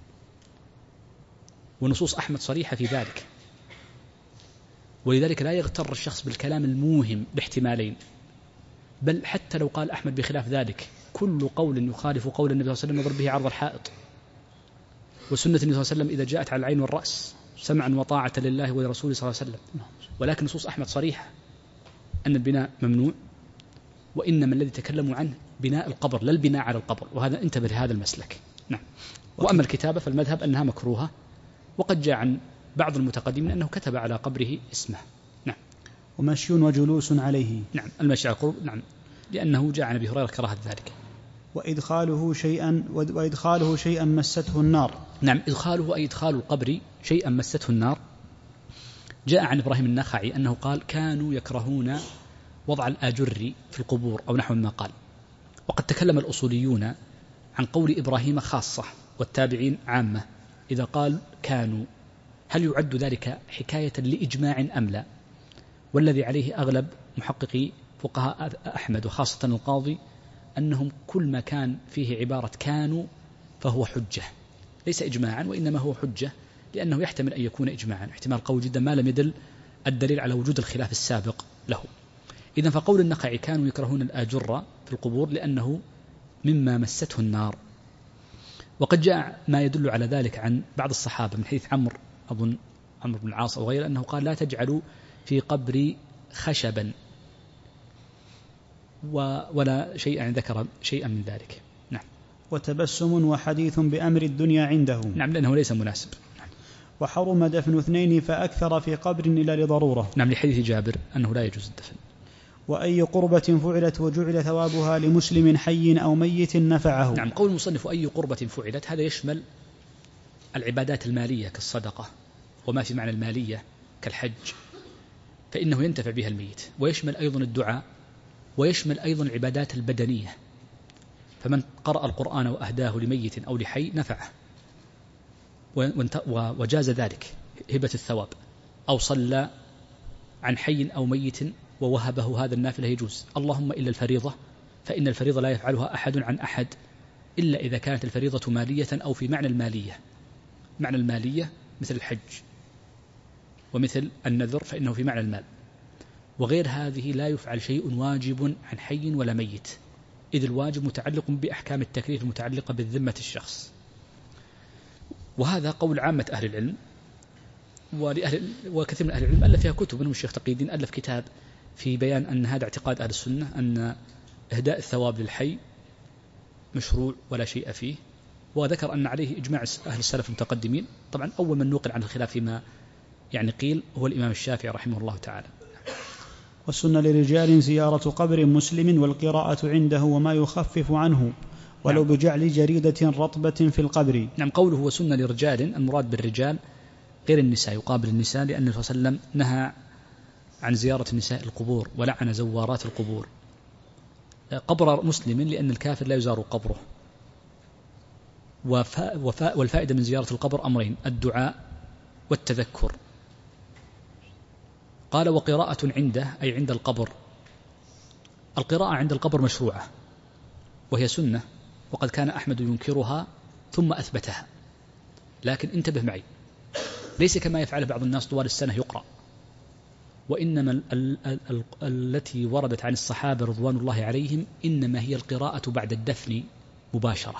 ونصوص أحمد صريحة في ذلك، ولذلك لا يغتر الشخص بالكلام الموهم باحتمالين، بل حتى لو قال أحمد بخلاف ذلك كل قول يخالف قول النبي صلى الله عليه وسلم يضرب به عرض الحائط. وسنة النبي صلى الله عليه وسلم إذا جاءت على العين والرأس سمعا وطاعة لله ولرسوله صلى الله عليه وسلم، ولكن نصوص أحمد صريحة أن البناء ممنوع، وإنما الذي تكلموا عنه بناء القبر لا البناء على القبر، وهذا انتبه لهذا المسلك. نعم. وأما الكتابة فالمذهب أنها مكروهة، وقد جاء عن بعض المتقدمين أنه كتب على قبره اسمه. نعم. ومشي وجلوس عليه. نعم المشي على القبر، نعم، لأنه جاء عن أبي هريرة كراهة ذلك. وإدخاله شيئا وإدخاله شيئا مسته النار. نعم، إدخاله أي إدخال القبر شيئا مسته النار. جاء عن إبراهيم النخعي أنه قال كانوا يكرهون وضع الآجر في القبور أو نحو ما قال. وقد تكلم الأصوليون عن قول إبراهيم خاصة والتابعين عامة إذا قال كانوا، هل يعد ذلك حكاية لإجماع أم لا؟ والذي عليه أغلب محققي فقهاء أحمد وخاصة القاضي أنهم كل ما كان فيه عبارة كانوا فهو حجة، ليس إجماعا وإنما هو حجة، لأنه يحتمل أن يكون إجماعا احتمال قوي جدا ما لم يدل الدليل على وجود الخلاف السابق له. إذن فقول النخعي كانوا يكرهون الآجر في القبور لأنه مما مسته النار. وقد جاء ما يدل على ذلك عن بعض الصحابة من حديث عمرو أظن عمرو بن العاص أو غيره أنه قال لا تجعلوا في قبري خشبا ولا شيئا ذكر شيئا من ذلك. نعم. وتبسم وحديث بأمر الدنيا عنده. نعم لأنه ليس مناسب. نعم. وحرم دفن اثنين فأكثر في قبر إلا لضرورة. نعم لحديث جابر أنه لا يجوز الدفن. وأي قربة فعلت وجعل ثوابها لمسلم حي أو ميت نفعه. نعم قول المصنف أي قربة فعلت هذا يشمل العبادات المالية كالصدقة وما في معنى المالية كالحج فإنه ينتفع بها الميت، ويشمل أيضا الدعاء، ويشمل أيضا العبادات البدنية، فمن قرأ القرآن وأهداه لميت أو لحي نفعه وجاز ذلك هبة الثواب، أو صلى عن حي أو ميت ووهبه هذا النافلة يجوز، اللهم إلا الفريضة فإن الفريضة لا يفعلها أحد عن أحد إلا إذا كانت الفريضة مالية أو في معنى المالية. معنى المالية مثل الحج ومثل النذر فإنه في معنى المال، وغير هذه لا يفعل شيء واجب عن حي ولا ميت، إذ الواجب متعلق بأحكام التكليف المتعلقة بالذمة الشخص. وهذا قول عامة أهل العلم، ولأهل وكثير من أهل العلم ألف فيها كتب، منهم الشيخ تقي الدين ألف كتاب في بيان أن هذا اعتقاد أهل السنة أن إهداء الثواب للحي مشروع ولا شيء فيه، وذكر أن عليه إجماع أهل السلف المتقدمين. طبعا أول من نوقل عن الخلاف فيما يعني قيل هو الإمام الشافعي رحمه الله تعالى. والسنة لرجال زيارة قبر مسلم والقراءة عنده وما يخفف عنه ولو نعم. بجعل جريدة رطبة في القبر. نعم قوله وسنة لرجال المراد بالرجال غير النساء، يقابل النساء، لأن النبي صلى الله عليه وسلم نهى عن زيارة النساء القبور ولعن زوارات القبور. قبر مسلم لأن الكافر لا يزار قبره. وفاء وفاء والفائدة من زيارة القبر أمرين: الدعاء والتذكر. قال وقراءة عنده أي عند القبر. القراءة عند القبر مشروعة وهي سنة، وقد كان أحمد ينكرها ثم أثبتها، لكن انتبه معي ليس كما يفعل بعض الناس طوال السنة يقرأ، وإنما ال ال ال ال التي وردت عن الصحابة رضوان الله عليهم إنما هي القراءة بعد الدفن مباشرة.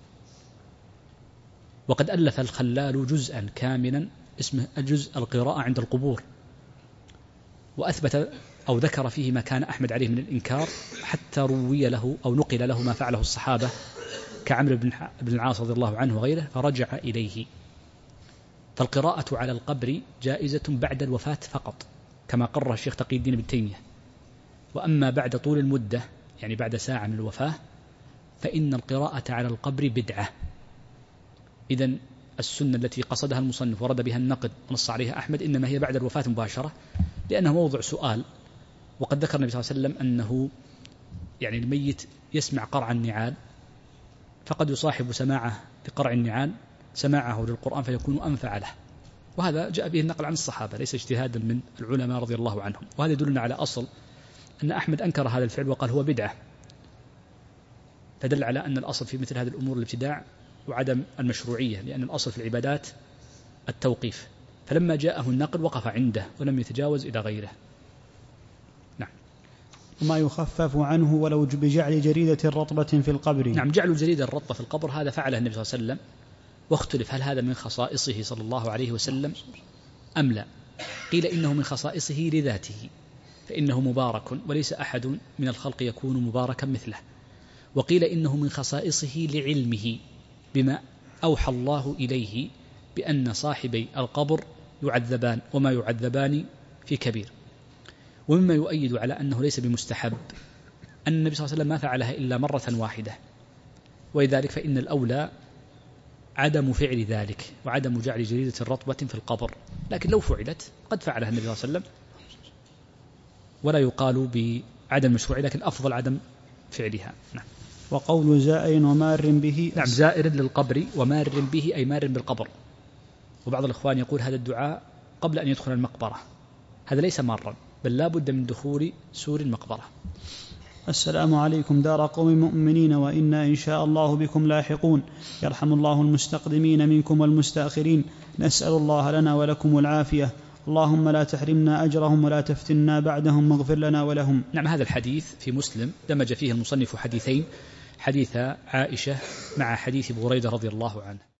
وقد ألف الخلال جزءا كاملا اسمه جزء القراءة عند القبور، وأثبت أو ذكر فيه ما كان أحمد عليه من الإنكار حتى روي له أو نقل له ما فعله الصحابة كعمرو بن العاص رضي الله عنه وغيره فرجع إليه. فالقراءة على القبر جائزة بعد الوفاة فقط كما قرر الشيخ تقي الدين ابن تيمية، وأما بعد طول المدة يعني بعد ساعة من الوفاة فإن القراءة على القبر بدعة. إذن السنة التي قصدها المصنف ورد بها النقد ونص عليها أحمد إنما هي بعد الوفاة مباشرة، لأنه موضع سؤال. وقد ذكر النبي صلى الله عليه وسلم أنه يعني الميت يسمع قرع النعال، فقد يصاحب سماعه لقرع النعال سماعه للقرآن فيكون أنفع له، وهذا جاء به النقل عن الصحابة ليس اجتهادا من العلماء رضي الله عنهم. وهذا يدلنا على أصل أن أحمد أنكر هذا الفعل وقال هو بدعة، فدل على أن الأصل في مثل هذه الأمور الابتداع وعدم المشروعية، لأن الأصل في العبادات التوقيف، فلما جاءه النقل وقف عنده ولم يتجاوز إلى غيره. نعم. وما يخفف عنه ولو بجعل جريدة رطبة في القبر. نعم، جعل الجريدة الرطبة في القبر هذا فعله النبي صلى الله عليه وسلم، واختلف هل هذا من خصائصه صلى الله عليه وسلم أم لا. قيل إنه من خصائصه لذاته فإنه مبارك وليس أحد من الخلق يكون مباركا مثله، وقيل إنه من خصائصه لعلمه بما أوحى الله إليه بأن صاحبي القبر يعذبان وما يعذبان في كبير. ومما يؤيد على أنه ليس بمستحب أن النبي صلى الله عليه وسلم ما فعلها إلا مرة واحدة، ولذلك فإن الأولى عدم فعل ذلك وعدم جعل جريدة رطبة في القبر، لكن لو فعلت قد فعلها النبي صلى الله عليه وسلم ولا يقال بعدم مشروع، لكن أفضل عدم فعلها. نعم. وقول زائر ومار به. نعم، زائر للقبر ومار به أي مار بالقبر. وبعض الإخوان يقول هذا الدعاء قبل أن يدخل المقبرة، هذا ليس مارا بل لا بد من دخول سور المقبرة. السلام عليكم دار قوم مؤمنين وإنا إن شاء الله بكم لاحقون، يرحم الله المستقدمين منكم والمستأخرين، نسأل الله لنا ولكم العافية، اللهم لا تحرمنا أجرهم ولا تفتنا بعدهم واغفر لنا ولهم. نعم، هذا الحديث في مسلم دمج فيه المصنف حديثين، حديث عائشة مع حديث بريدة رضي الله عنه.